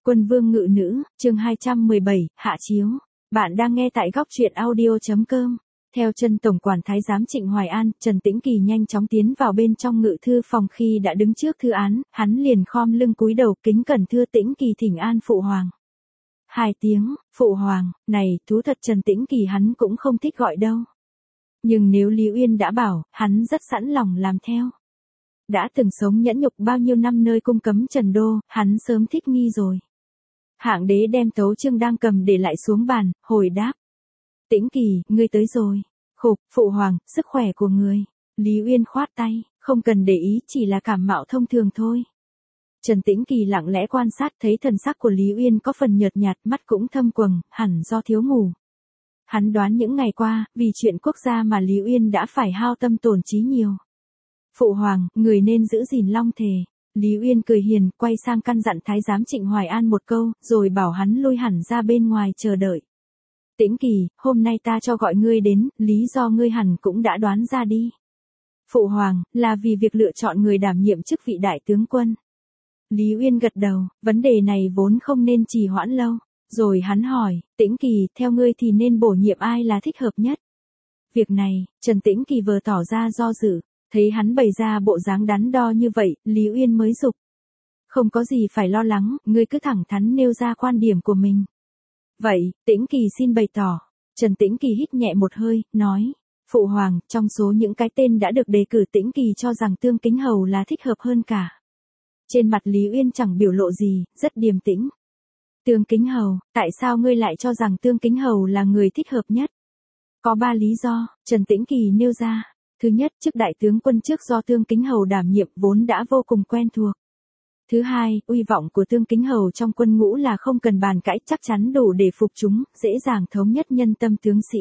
Quân vương ngự nữ, chương 217, hạ chiếu. Bạn đang nghe tại góc truyện audio.com. Theo chân Tổng quản Thái giám Trịnh Hoài An, Trần Tĩnh Kỳ nhanh chóng tiến vào bên trong ngự thư phòng. Khi đã đứng trước thư án, hắn liền khom lưng cúi đầu kính cẩn thưa Tĩnh Kỳ thỉnh an phụ hoàng. 2 tiếng, phụ hoàng, này, thú thật Trần Tĩnh Kỳ hắn cũng không thích gọi đâu. Nhưng nếu Lý Uyên đã bảo, hắn rất sẵn lòng làm theo. Đã từng sống nhẫn nhục bao nhiêu năm nơi cung cấm Trần Đô, hắn sớm thích nghi rồi. Hạng đế đem tấu chương đang cầm để lại xuống bàn, hồi đáp. Tĩnh Kỳ, ngươi tới rồi. Khục, phụ hoàng, sức khỏe của người. Lý Uyên khoát tay, không cần để ý, chỉ là cảm mạo thông thường thôi. Trần Tĩnh Kỳ lặng lẽ quan sát thấy thần sắc của Lý Uyên có phần nhợt nhạt, mắt cũng thâm quầng, hẳn do thiếu ngủ. Hắn đoán những ngày qua, vì chuyện quốc gia mà Lý Uyên đã phải hao tâm tổn trí nhiều. Phụ hoàng, người nên giữ gìn long thể. Lý Uyên cười hiền, quay sang căn dặn Thái giám Trịnh Hoài An một câu, rồi bảo hắn lui hẳn ra bên ngoài chờ đợi. Tĩnh Kỳ, hôm nay ta cho gọi ngươi đến, lý do ngươi hẳn cũng đã đoán ra đi. Phụ hoàng, là vì việc lựa chọn người đảm nhiệm chức vị đại tướng quân. Lý Uyên gật đầu, vấn đề này vốn không nên trì hoãn lâu. Rồi hắn hỏi, Tĩnh Kỳ, theo ngươi thì nên bổ nhiệm ai là thích hợp nhất? Việc này, Trần Tĩnh Kỳ vừa tỏ ra do dự. Thấy hắn bày ra bộ dáng đắn đo như vậy, Lý Uyên mới dục. Không có gì phải lo lắng, ngươi cứ thẳng thắn nêu ra quan điểm của mình. Vậy, Tĩnh Kỳ xin bày tỏ. Trần Tĩnh Kỳ hít nhẹ một hơi, nói. Phụ hoàng, trong số những cái tên đã được đề cử Tĩnh Kỳ cho rằng Tương Kính Hầu là thích hợp hơn cả. Trên mặt Lý Uyên chẳng biểu lộ gì, rất điềm tĩnh. Tương Kính Hầu, tại sao ngươi lại cho rằng Tương Kính Hầu là người thích hợp nhất? Có 3 lý do, Trần Tĩnh Kỳ nêu ra. Thứ nhất, chức đại tướng quân trước do Tương Kính Hầu đảm nhiệm vốn đã vô cùng quen thuộc. Thứ hai, uy vọng của Tương Kính Hầu trong quân ngũ là không cần bàn cãi, chắc chắn đủ để phục chúng, dễ dàng thống nhất nhân tâm tướng sĩ.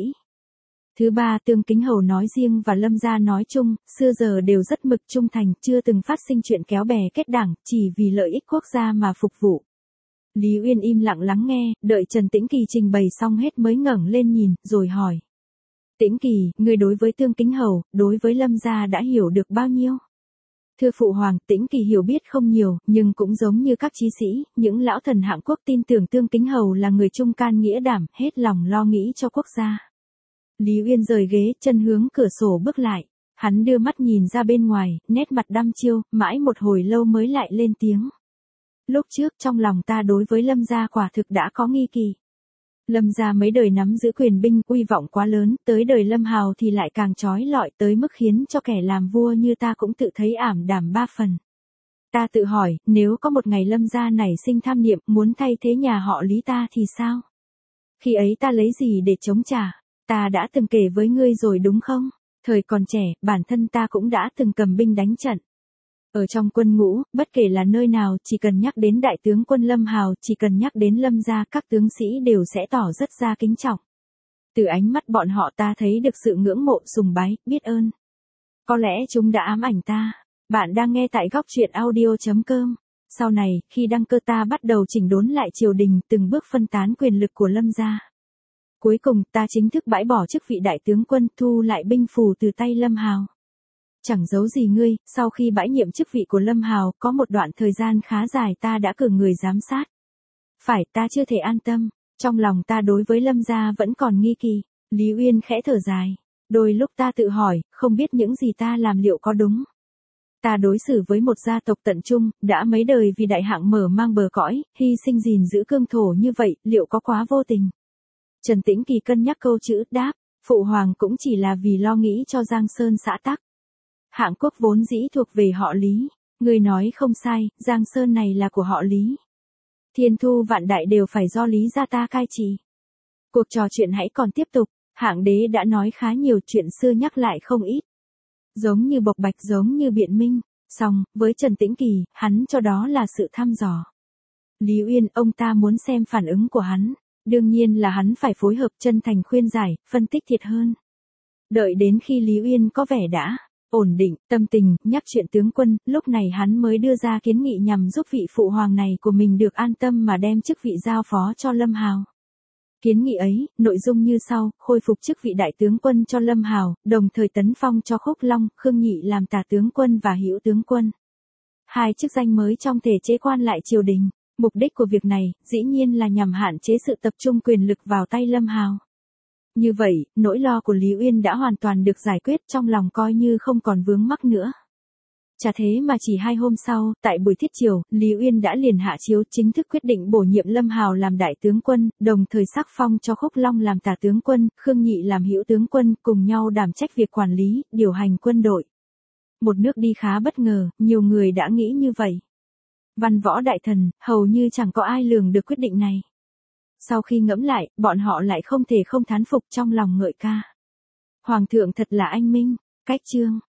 Thứ ba, Tương Kính Hầu nói riêng và Lâm gia nói chung, xưa giờ đều rất mực trung thành, chưa từng phát sinh chuyện kéo bè kết đảng, chỉ vì lợi ích quốc gia mà phục vụ. Lý Uyên im lặng lắng nghe, đợi Trần Tĩnh Kỳ trình bày xong hết mới ngẩng lên nhìn, rồi hỏi. Tĩnh Kỳ, người đối với Tương Kính Hầu, đối với Lâm gia đã hiểu được bao nhiêu? Thưa phụ hoàng, Tĩnh Kỳ hiểu biết không nhiều, nhưng cũng giống như các chí sĩ, những lão thần hạng quốc tin tưởng Tương Kính Hầu là người trung can nghĩa đảm, hết lòng lo nghĩ cho quốc gia. Lý Uyên rời ghế, chân hướng cửa sổ bước lại. Hắn đưa mắt nhìn ra bên ngoài, nét mặt đăm chiêu, mãi một hồi lâu mới lại lên tiếng. Lúc trước trong lòng ta đối với Lâm gia quả thực đã có nghi kỳ. Lâm gia mấy đời nắm giữ quyền binh, uy vọng quá lớn, tới đời Lâm Hào thì lại càng trói lọi tới mức khiến cho kẻ làm vua như ta cũng tự thấy ảm đạm 3 phần. Ta tự hỏi, nếu có một ngày Lâm gia nảy sinh tham niệm muốn thay thế nhà họ Lý ta thì sao? Khi ấy ta lấy gì để chống trả? Ta đã từng kể với ngươi rồi đúng không? Thời còn trẻ, bản thân ta cũng đã từng cầm binh đánh trận. Ở trong quân ngũ, bất kể là nơi nào, chỉ cần nhắc đến đại tướng quân Lâm Hào, chỉ cần nhắc đến Lâm gia, các tướng sĩ đều sẽ tỏ rất ra kính trọng. Từ ánh mắt bọn họ ta thấy được sự ngưỡng mộ, sùng bái, biết ơn. Có lẽ chúng đã ám ảnh ta. Bạn đang nghe tại góc truyện audio.com. Sau này, khi đăng cơ ta bắt đầu chỉnh đốn lại triều đình, từng bước phân tán quyền lực của Lâm gia. Cuối cùng, ta chính thức bãi bỏ chức vị đại tướng quân, thu lại binh phù từ tay Lâm Hào. Chẳng giấu gì ngươi, sau khi bãi nhiệm chức vị của Lâm Hào, có một đoạn thời gian khá dài ta đã cử người giám sát. Phải, ta chưa thể an tâm, trong lòng ta đối với Lâm gia vẫn còn nghi kỳ. Lý Uyên khẽ thở dài. Đôi lúc ta tự hỏi, không biết những gì ta làm liệu có đúng. Ta đối xử với một gia tộc tận trung, đã mấy đời vì đại hạng mở mang bờ cõi, hy sinh gìn giữ cương thổ như vậy, liệu có quá vô tình? Trần Tĩnh Kỳ cân nhắc câu chữ, đáp, phụ hoàng cũng chỉ là vì lo nghĩ cho Giang Sơn xã tắc. Hạng quốc vốn dĩ thuộc về họ Lý, người nói không sai, Giang Sơn này là của họ Lý. Thiên thu vạn đại đều phải do Lý gia ta cai trị. Cuộc trò chuyện hãy còn tiếp tục, Hạng đế đã nói khá nhiều chuyện xưa nhắc lại không ít. Giống như bộc bạch giống như biện minh, song, với Trần Tĩnh Kỳ, hắn cho đó là sự thăm dò. Lý Uyên, ông ta muốn xem phản ứng của hắn. Đương nhiên là hắn phải phối hợp chân thành khuyên giải, phân tích thiệt hơn. Đợi đến khi Lý Uyên có vẻ đã ổn định tâm tình, nhắc chuyện tướng quân, lúc này hắn mới đưa ra kiến nghị nhằm giúp vị phụ hoàng này của mình được an tâm mà đem chức vị giao phó cho Lâm Hào. Kiến nghị ấy, nội dung như sau, khôi phục chức vị đại tướng quân cho Lâm Hào, đồng thời tấn phong cho Khúc Long, Khương Nhị làm tả tướng quân và hữu tướng quân. 2 chức danh mới trong thể chế quan lại triều đình. Mục đích của việc này, dĩ nhiên là nhằm hạn chế sự tập trung quyền lực vào tay Lâm Hào. Như vậy, nỗi lo của Lý Uyên đã hoàn toàn được giải quyết, trong lòng coi như không còn vướng mắc nữa. Chả thế mà chỉ 2 hôm sau, tại buổi thiết triều, Lý Uyên đã liền hạ chiếu chính thức quyết định bổ nhiệm Lâm Hào làm đại tướng quân, đồng thời sắc phong cho Khúc Long làm tả tướng quân, Khương Nhị làm hữu tướng quân, cùng nhau đảm trách việc quản lý, điều hành quân đội. Một nước đi khá bất ngờ, nhiều người đã nghĩ như vậy. Văn võ đại thần, hầu như chẳng có ai lường được quyết định này. Sau khi ngẫm lại, bọn họ lại không thể không thán phục trong lòng ngợi ca. Hoàng thượng thật là anh minh. Cách chương